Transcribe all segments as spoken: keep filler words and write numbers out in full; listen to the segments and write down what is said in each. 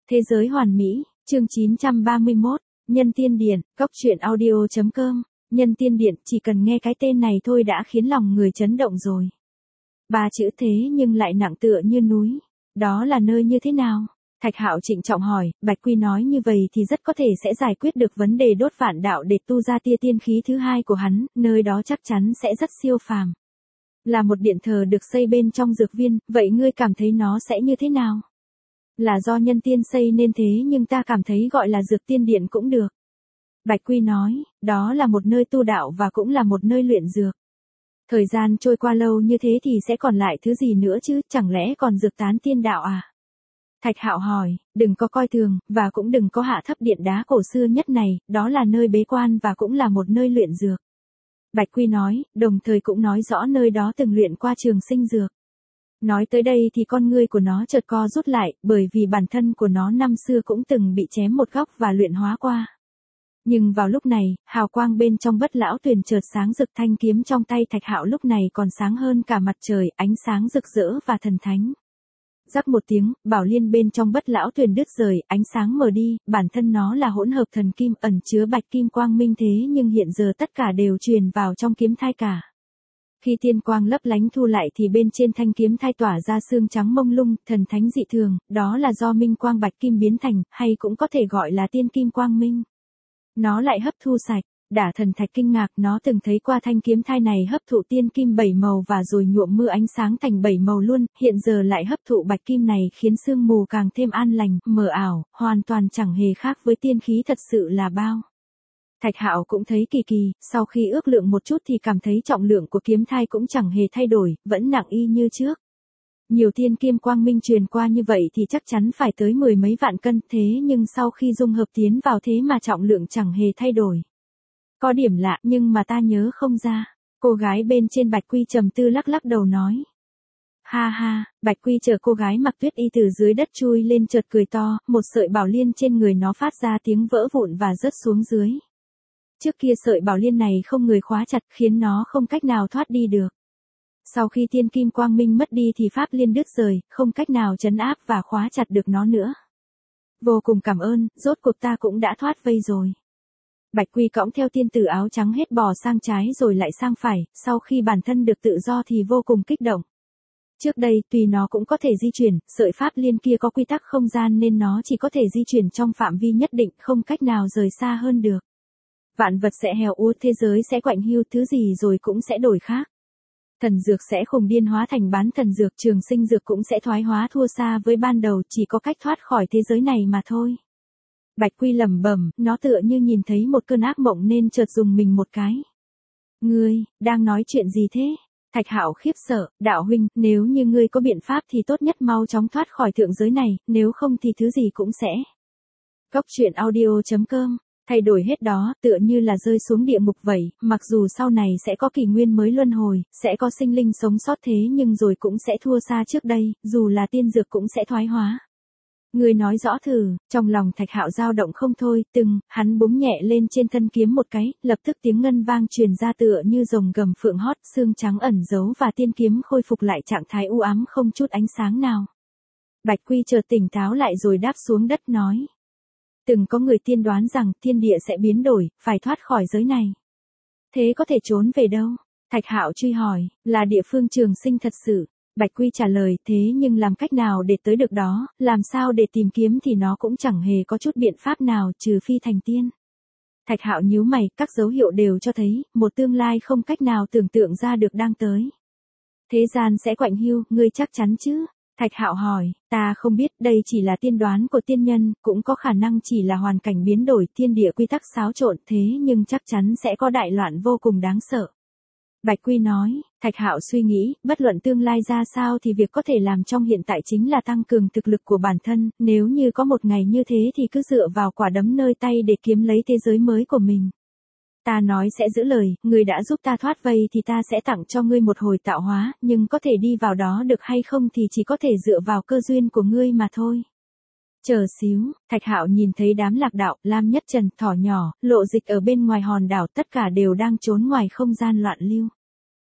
Thế giới hoàn mỹ, chương chín trăm ba mươi mốt, Nhân Tiên Điện, cốc truyện audio chấm com, Nhân Tiên Điện, chỉ cần nghe cái tên này thôi đã khiến lòng người chấn động rồi. Ba chữ thế nhưng lại nặng tựa như núi. Đó là nơi như thế nào? Thạch Hạo trịnh trọng hỏi. Bạch Quy nói như vậy thì rất có thể sẽ giải quyết được vấn đề đốt vạn đạo để tu ra tia tiên khí thứ hai của hắn, nơi đó chắc chắn sẽ rất siêu phàm. Là một điện thờ được xây bên trong dược viên, vậy ngươi cảm thấy nó sẽ như thế nào? Là do nhân tiên xây nên thế nhưng ta cảm thấy gọi là dược tiên điện cũng được. Bạch Quy nói, đó là một nơi tu đạo và cũng là một nơi luyện dược. Thời gian trôi qua lâu như thế thì sẽ còn lại thứ gì nữa chứ, chẳng lẽ còn dược tán tiên đạo à? Thạch Hạo hỏi, đừng có coi thường, và cũng đừng có hạ thấp điện đá cổ xưa nhất này, đó là nơi bế quan và cũng là một nơi luyện dược. Bạch Quy nói, đồng thời cũng nói rõ nơi đó từng luyện qua trường sinh dược. Nói tới đây thì con ngươi của nó chợt co rút lại, bởi vì bản thân của nó năm xưa cũng từng bị chém một góc và luyện hóa qua. Nhưng vào lúc này, hào quang bên trong Bất Lão Tuyền chợt sáng rực, thanh kiếm trong tay Thạch Hạo lúc này còn sáng hơn cả mặt trời, ánh sáng rực rỡ và thần thánh. Rắc một tiếng, bảo liên bên trong Bất Lão Tuyền đứt rời, ánh sáng mờ đi, bản thân nó là hỗn hợp thần kim ẩn chứa bạch kim quang minh thế nhưng hiện giờ tất cả đều truyền vào trong kiếm thai cả. Khi tiên quang lấp lánh thu lại thì bên trên thanh kiếm thai tỏa ra sương trắng mông lung, thần thánh dị thường, đó là do minh quang bạch kim biến thành, hay cũng có thể gọi là tiên kim quang minh. Nó lại hấp thu sạch. Đả Thần Thạch kinh ngạc, nó từng thấy qua thanh kiếm thai này hấp thụ tiên kim bảy màu và rồi nhuộm mưa ánh sáng thành bảy màu luôn, hiện giờ lại hấp thụ bạch kim này khiến sương mù càng thêm an lành, mờ ảo, hoàn toàn chẳng hề khác với tiên khí thật sự là bao. Thạch Hạo cũng thấy kỳ kỳ, sau khi ước lượng một chút thì cảm thấy trọng lượng của kiếm thai cũng chẳng hề thay đổi, vẫn nặng y như trước. Nhiều tiên kim quang minh truyền qua như vậy thì chắc chắn phải tới mười mấy vạn cân, thế nhưng sau khi dung hợp tiến vào thế mà trọng lượng chẳng hề thay đổi. Có điểm lạ nhưng mà ta nhớ không ra. Cô gái bên trên Bạch Quy trầm tư lắc lắc đầu nói. Ha ha, Bạch Quy chờ cô gái mặc tuyết y từ dưới đất chui lên chợt cười to, một sợi bảo liên trên người nó phát ra tiếng vỡ vụn và rớt xuống dưới. Trước kia sợi bảo liên này không người khóa chặt khiến nó không cách nào thoát đi được. Sau khi tiên kim quang minh mất đi thì pháp liên đứt rời, không cách nào trấn áp và khóa chặt được nó nữa. Vô cùng cảm ơn, rốt cuộc ta cũng đã thoát vây rồi. Bạch Quy cõng theo tiên tử áo trắng hết bò sang trái rồi lại sang phải, sau khi bản thân được tự do thì vô cùng kích động. Trước đây, tuy nó cũng có thể di chuyển, sợi pháp liên kia có quy tắc không gian nên nó chỉ có thể di chuyển trong phạm vi nhất định, không cách nào rời xa hơn được. Vạn vật sẽ heo úa, thế giới sẽ quạnh hiu, thứ gì rồi cũng sẽ đổi khác. Thần dược sẽ khùng điên hóa thành bán thần dược, trường sinh dược cũng sẽ thoái hóa thua xa với ban đầu, chỉ có cách thoát khỏi thế giới này mà thôi. Bạch Quy lẩm bẩm, nó tựa như nhìn thấy một cơn ác mộng nên chợt dùng mình một cái. Ngươi, đang nói chuyện gì thế? Thạch Hạo khiếp sợ, đạo huynh, nếu như ngươi có biện pháp thì tốt nhất mau chóng thoát khỏi thượng giới này, nếu không thì thứ gì cũng sẽ. Cốc truyện audio chấm com, thay đổi hết đó, tựa như là rơi xuống địa ngục vậy, mặc dù sau này sẽ có kỷ nguyên mới luân hồi, sẽ có sinh linh sống sót thế nhưng rồi cũng sẽ thua xa trước đây, dù là tiên dược cũng sẽ thoái hóa. Ngươi nói rõ thử, trong lòng Thạch Hạo dao động không thôi, từng, hắn búng nhẹ lên trên thân kiếm một cái, lập tức tiếng ngân vang truyền ra tựa như rồng gầm phượng hót, xương trắng ẩn giấu và tiên kiếm khôi phục lại trạng thái u ám không chút ánh sáng nào. Bạch Quy chợt tỉnh táo lại rồi đáp xuống đất nói. Từng có người tiên đoán rằng thiên địa sẽ biến đổi, phải thoát khỏi giới này. Thế có thể trốn về đâu? Thạch Hạo truy hỏi, là địa phương trường sinh thật sự. Bạch Quy trả lời, thế nhưng làm cách nào để tới được đó, làm sao để tìm kiếm thì nó cũng chẳng hề có chút biện pháp nào trừ phi thành tiên. Thạch Hạo nhíu mày, các dấu hiệu đều cho thấy, một tương lai không cách nào tưởng tượng ra được đang tới. Thế gian sẽ quạnh hiu, ngươi chắc chắn chứ? Thạch Hạo hỏi, ta không biết, đây chỉ là tiên đoán của tiên nhân, cũng có khả năng chỉ là hoàn cảnh biến đổi, thiên địa quy tắc xáo trộn, thế nhưng chắc chắn sẽ có đại loạn vô cùng đáng sợ. Bạch Quy nói, Thạch Hạo suy nghĩ, bất luận tương lai ra sao thì việc có thể làm trong hiện tại chính là tăng cường thực lực của bản thân, nếu như có một ngày như thế thì cứ dựa vào quả đấm nơi tay để kiếm lấy thế giới mới của mình. Ta nói sẽ giữ lời, ngươi đã giúp ta thoát vây thì ta sẽ tặng cho ngươi một hồi tạo hóa, nhưng có thể đi vào đó được hay không thì chỉ có thể dựa vào cơ duyên của ngươi mà thôi. Chờ xíu, Thạch Hạo nhìn thấy đám lạc đạo, Lam Nhất Trần, Thỏ Nhỏ, Lộ Dịch ở bên ngoài hòn đảo tất cả đều đang trốn ngoài không gian loạn lưu.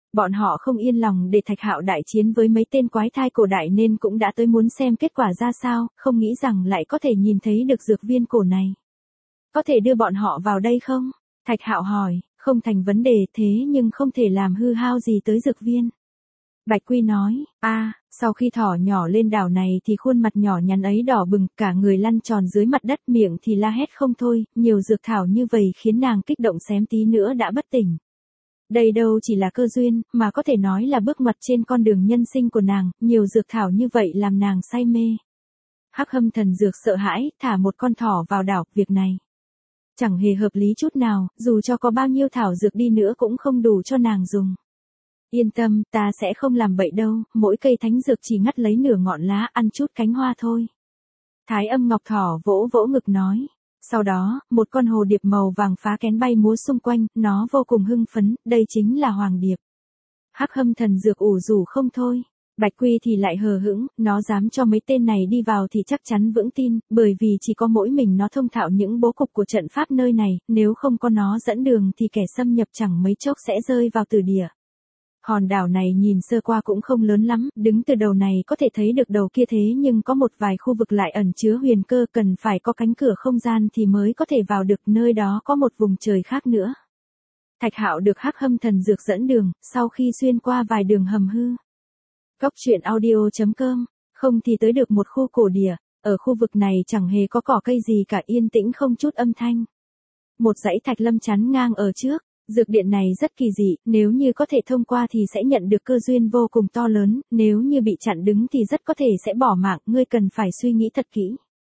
Bọn họ không yên lòng để Thạch Hạo đại chiến với mấy tên quái thai cổ đại nên cũng đã tới muốn xem kết quả ra sao, không nghĩ rằng lại có thể nhìn thấy được dược viên cổ này. Có thể đưa bọn họ vào đây không? Thạch Hạo hỏi, không thành vấn đề thế nhưng không thể làm hư hao gì tới dược viên. Bạch Quy nói, a à, sau khi thỏ nhỏ lên đảo này thì khuôn mặt nhỏ nhắn ấy đỏ bừng, cả người lăn tròn dưới mặt đất, miệng thì la hét không thôi, nhiều dược thảo như vậy khiến nàng kích động xém tí nữa đã bất tỉnh. Đây đâu chỉ là cơ duyên, mà có thể nói là bước ngoặt trên con đường nhân sinh của nàng, nhiều dược thảo như vậy làm nàng say mê. Hắc Hâm Thần Dược sợ hãi, thả một con thỏ vào đảo, việc này chẳng hề hợp lý chút nào, dù cho có bao nhiêu thảo dược đi nữa cũng không đủ cho nàng dùng. Yên tâm, ta sẽ không làm bậy đâu, mỗi cây thánh dược chỉ ngắt lấy nửa ngọn lá, ăn chút cánh hoa thôi. Thái Âm Ngọc Thỏ vỗ vỗ ngực nói. Sau đó, một con hồ điệp màu vàng phá kén bay múa xung quanh, nó vô cùng hưng phấn, đây chính là Hoàng Điệp. Hắc Hâm Thần Dược ủ rủ không thôi. Bạch Quy thì lại hờ hững, nó dám cho mấy tên này đi vào thì chắc chắn vững tin, bởi vì chỉ có mỗi mình nó thông thạo những bố cục của trận pháp nơi này, nếu không có nó dẫn đường thì kẻ xâm nhập chẳng mấy chốc sẽ rơi vào tử địa. Hòn đảo này nhìn sơ qua cũng không lớn lắm, đứng từ đầu này có thể thấy được đầu kia, thế nhưng có một vài khu vực lại ẩn chứa huyền cơ, cần phải có cánh cửa không gian thì mới có thể vào được, nơi đó có một vùng trời khác nữa. Thạch Hạo được Hắc Hâm Thần Dược dẫn đường, sau khi xuyên qua vài đường hầm hư. Cốc truyện audio chấm com, không thì tới được một khu cổ địa, ở khu vực này chẳng hề có cỏ cây gì cả, yên tĩnh không chút âm thanh. Một dãy thạch lâm chắn ngang ở trước. Dược điện này rất kỳ dị, nếu như có thể thông qua thì sẽ nhận được cơ duyên vô cùng to lớn, nếu như bị chặn đứng thì rất có thể sẽ bỏ mạng, ngươi cần phải suy nghĩ thật kỹ.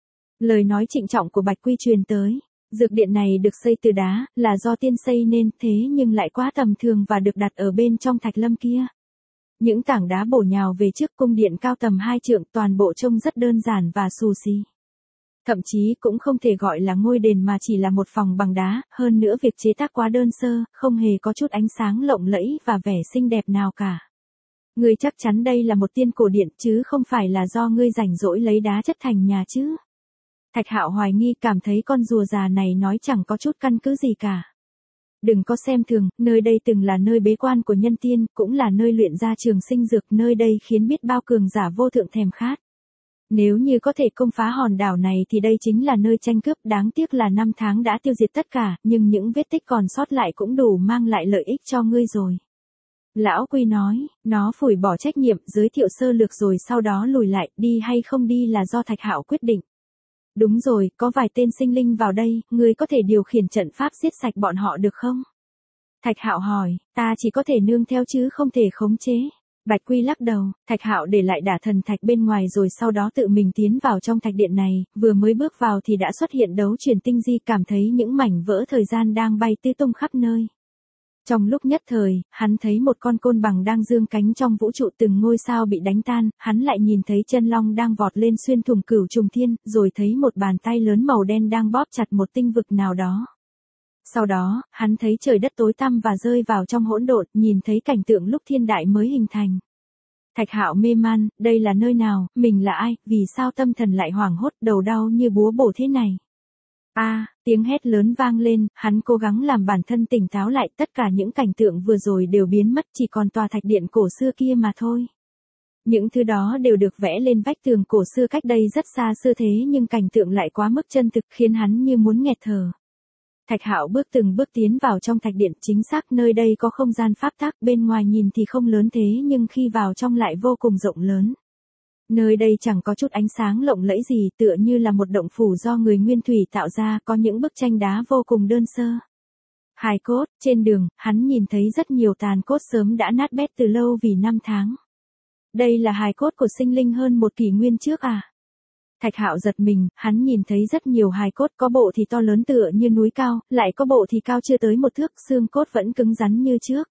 Lời nói trịnh trọng của Bạch Quy truyền tới. Dược điện này được xây từ đá, là do tiên xây nên, thế nhưng lại quá tầm thường và được đặt ở bên trong thạch lâm kia. Những tảng đá bổ nhào về trước cung điện cao tầm hai trượng, toàn bộ trông rất đơn giản và xù xì. Thậm chí cũng không thể gọi là ngôi đền mà chỉ là một phòng bằng đá, hơn nữa việc chế tác quá đơn sơ, không hề có chút ánh sáng lộng lẫy và vẻ xinh đẹp nào cả. Ngươi chắc chắn đây là một tiên cổ điện chứ không phải là do ngươi rảnh rỗi lấy đá chất thành nhà chứ? Thạch Hạo hoài nghi, cảm thấy con rùa già này nói chẳng có chút căn cứ gì cả. Đừng có xem thường, nơi đây từng là nơi bế quan của nhân tiên, cũng là nơi luyện ra trường sinh dược, nơi đây khiến biết bao cường giả vô thượng thèm khát. Nếu như có thể công phá hòn đảo này thì đây chính là nơi tranh cướp, đáng tiếc là năm tháng đã tiêu diệt tất cả, nhưng những vết tích còn sót lại cũng đủ mang lại lợi ích cho ngươi rồi. Lão Quy nói, nó phủi bỏ trách nhiệm, giới thiệu sơ lược rồi sau đó lùi lại, đi hay không đi là do Thạch Hạo quyết định. Đúng rồi, có vài tên sinh linh vào đây, ngươi có thể điều khiển trận pháp giết sạch bọn họ được không? Thạch Hạo hỏi, ta chỉ có thể nương theo chứ không thể khống chế. Bạch Quy lắc đầu, Thạch Hạo để lại đả thần thạch bên ngoài rồi sau đó tự mình tiến vào trong thạch điện này, vừa mới bước vào thì đã xuất hiện đấu truyền tinh di, cảm thấy những mảnh vỡ thời gian đang bay tứ tung khắp nơi. Trong lúc nhất thời, hắn thấy một con côn bằng đang dương cánh trong vũ trụ, từng ngôi sao bị đánh tan, hắn lại nhìn thấy chân long đang vọt lên xuyên thủng cửu trùng thiên, rồi thấy một bàn tay lớn màu đen đang bóp chặt một tinh vực nào đó. Sau đó, hắn thấy trời đất tối tăm và rơi vào trong hỗn độn, nhìn thấy cảnh tượng lúc thiên đại mới hình thành. Thạch Hạo mê man, đây là nơi nào, mình là ai, vì sao tâm thần lại hoảng hốt, đầu đau như búa bổ thế này. A, à, tiếng hét lớn vang lên, hắn cố gắng làm bản thân tỉnh táo lại, tất cả những cảnh tượng vừa rồi đều biến mất, chỉ còn tòa thạch điện cổ xưa kia mà thôi. Những thứ đó đều được vẽ lên vách tường cổ xưa cách đây rất xa xưa, thế nhưng cảnh tượng lại quá mức chân thực, khiến hắn như muốn nghẹt thở. Thạch Hạo bước từng bước tiến vào trong thạch điện, chính xác nơi đây có không gian pháp tắc, bên ngoài nhìn thì không lớn thế nhưng khi vào trong lại vô cùng rộng lớn. Nơi đây chẳng có chút ánh sáng lộng lẫy gì, tựa như là một động phủ do người nguyên thủy tạo ra, có những bức tranh đá vô cùng đơn sơ. Hài cốt, trên đường, hắn nhìn thấy rất nhiều tàn cốt sớm đã nát bét từ lâu vì năm tháng. Đây là hài cốt của sinh linh hơn một kỷ nguyên trước à? Thạch Hạo giật mình, hắn nhìn thấy rất nhiều hài cốt, có bộ thì to lớn tựa như núi cao, lại có bộ thì cao chưa tới một thước, xương cốt vẫn cứng rắn như trước.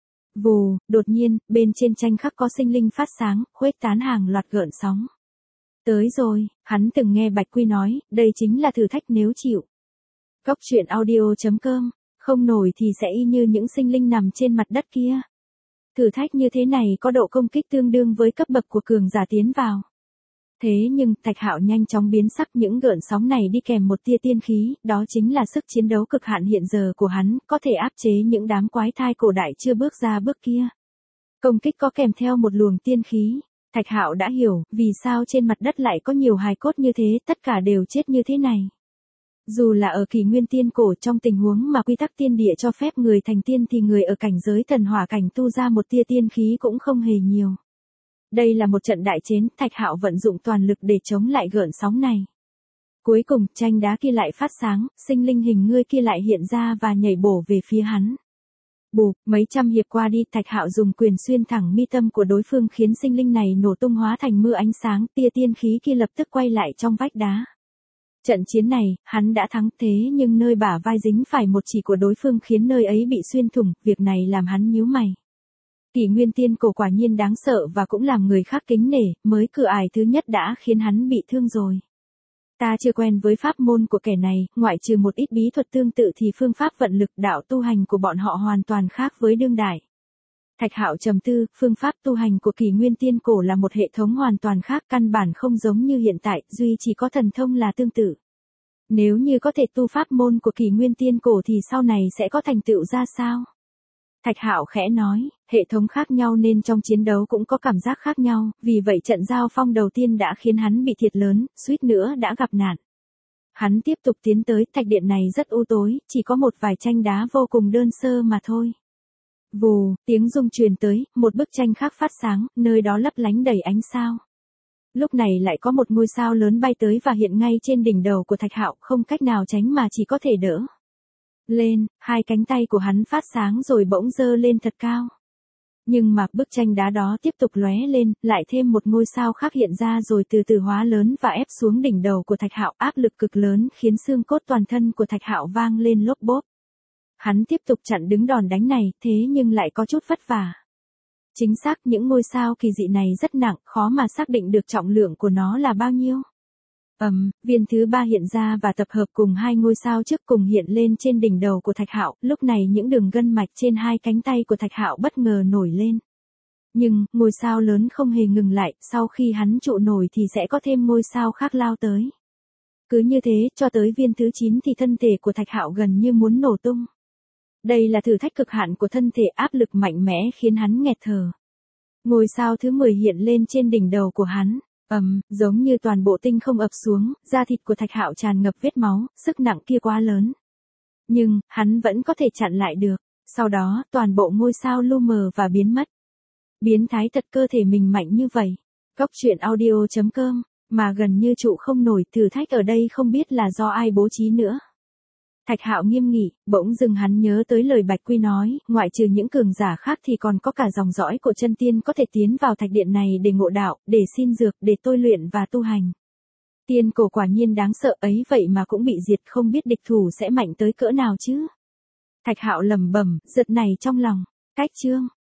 Vù, đột nhiên, bên trên tranh khắc có sinh linh phát sáng, khuếch tán hàng loạt gợn sóng. Tới rồi, hắn từng nghe Bạch Quy nói, đây chính là thử thách nếu chịu. Cốc truyện audio chấm com, không nổi thì sẽ y như những sinh linh nằm trên mặt đất kia. Thử thách như thế này có độ công kích tương đương với cấp bậc của cường giả tiến vào. Thế nhưng, Thạch Hạo nhanh chóng biến sắc, những gợn sóng này đi kèm một tia tiên khí, đó chính là sức chiến đấu cực hạn hiện giờ của hắn, có thể áp chế những đám quái thai cổ đại chưa bước ra bước kia. Công kích có kèm theo một luồng tiên khí. Thạch Hạo đã hiểu, vì sao trên mặt đất lại có nhiều hài cốt như thế, tất cả đều chết như thế này. Dù là ở kỷ nguyên tiên cổ, trong tình huống mà quy tắc tiên địa cho phép người thành tiên thì người ở cảnh giới thần hỏa cảnh tu ra một tia tiên khí cũng không hề nhiều. Đây là một trận đại chiến, Thạch Hạo vận dụng toàn lực để chống lại gợn sóng này. Cuối cùng, tranh đá kia lại phát sáng, sinh linh hình ngươi kia lại hiện ra và nhảy bổ về phía hắn. Bù, mấy trăm hiệp qua đi, Thạch Hạo dùng quyền xuyên thẳng mi tâm của đối phương khiến sinh linh này nổ tung hóa thành mưa ánh sáng, tia tiên khí kia lập tức quay lại trong vách đá. Trận chiến này, hắn đã thắng, thế nhưng nơi bả vai dính phải một chỉ của đối phương khiến nơi ấy bị xuyên thủng, việc này làm hắn nhíu mày. Kỷ nguyên tiên cổ quả nhiên đáng sợ và cũng làm người khác kính nể, mới cửa ải thứ nhất đã khiến hắn bị thương rồi. Ta chưa quen với pháp môn của kẻ này, ngoại trừ một ít bí thuật tương tự thì phương pháp vận lực đạo tu hành của bọn họ hoàn toàn khác với đương đại. Thạch Hạo trầm tư, phương pháp tu hành của kỷ nguyên tiên cổ là một hệ thống hoàn toàn khác, căn bản không giống như hiện tại, duy chỉ có thần thông là tương tự. Nếu như có thể tu pháp môn của kỷ nguyên tiên cổ thì sau này sẽ có thành tựu ra sao? Thạch Hạo khẽ nói, hệ thống khác nhau nên trong chiến đấu cũng có cảm giác khác nhau, vì vậy trận giao phong đầu tiên đã khiến hắn bị thiệt lớn, suýt nữa đã gặp nạn. Hắn tiếp tục tiến tới, thạch điện này rất u tối, chỉ có một vài tranh đá vô cùng đơn sơ mà thôi. Vù, tiếng rung truyền tới, một bức tranh khác phát sáng, nơi đó lấp lánh đầy ánh sao. Lúc này lại có một ngôi sao lớn bay tới và hiện ngay trên đỉnh đầu của Thạch Hạo, không cách nào tránh mà chỉ có thể đỡ lên, hai cánh tay của hắn phát sáng rồi bỗng dơ lên thật cao. Nhưng mà bức tranh đá đó tiếp tục lóe lên, lại thêm một ngôi sao khác hiện ra rồi từ từ hóa lớn và ép xuống đỉnh đầu của Thạch Hạo, áp lực cực lớn khiến xương cốt toàn thân của Thạch Hạo vang lên lốp bốp. Hắn tiếp tục chặn đứng đòn đánh này, thế nhưng lại có chút vất vả. Chính xác, những ngôi sao kỳ dị này rất nặng, khó mà xác định được trọng lượng của nó là bao nhiêu. Ầm, um, viên thứ ba hiện ra và tập hợp cùng hai ngôi sao trước cùng hiện lên trên đỉnh đầu của Thạch Hạo, lúc này những đường gân mạch trên hai cánh tay của Thạch Hạo bất ngờ nổi lên. Nhưng, ngôi sao lớn không hề ngừng lại, sau khi hắn trụ nổi thì sẽ có thêm ngôi sao khác lao tới. Cứ như thế, cho tới viên thứ chín thì thân thể của Thạch Hạo gần như muốn nổ tung. Đây là thử thách cực hạn của thân thể, áp lực mạnh mẽ khiến hắn nghẹt thở. Ngôi sao thứ mười hiện lên trên đỉnh đầu của hắn. Ầm, um, giống như toàn bộ tinh không ập xuống, da thịt của Thạch Hạo tràn ngập vết máu, sức nặng kia quá lớn. Nhưng, hắn vẫn có thể chặn lại được. Sau đó, toàn bộ ngôi sao lu mờ và biến mất. Biến thái thật, cơ thể mình mạnh như vậy. Góc truyện audio chấm com, mà gần như trụ không nổi, thử thách ở đây không biết là do ai bố trí nữa. Thạch Hạo nghiêm nghị, bỗng dưng hắn nhớ tới lời Bạch Quy nói, ngoại trừ những cường giả khác thì còn có cả dòng dõi của chân tiên có thể tiến vào thạch điện này để ngộ đạo, để xin dược, để tôi luyện và tu hành. Tiên cổ quả nhiên đáng sợ ấy, vậy mà cũng bị diệt, không biết địch thủ sẽ mạnh tới cỡ nào chứ. Thạch Hạo lẩm bẩm, giật này trong lòng. Cách chương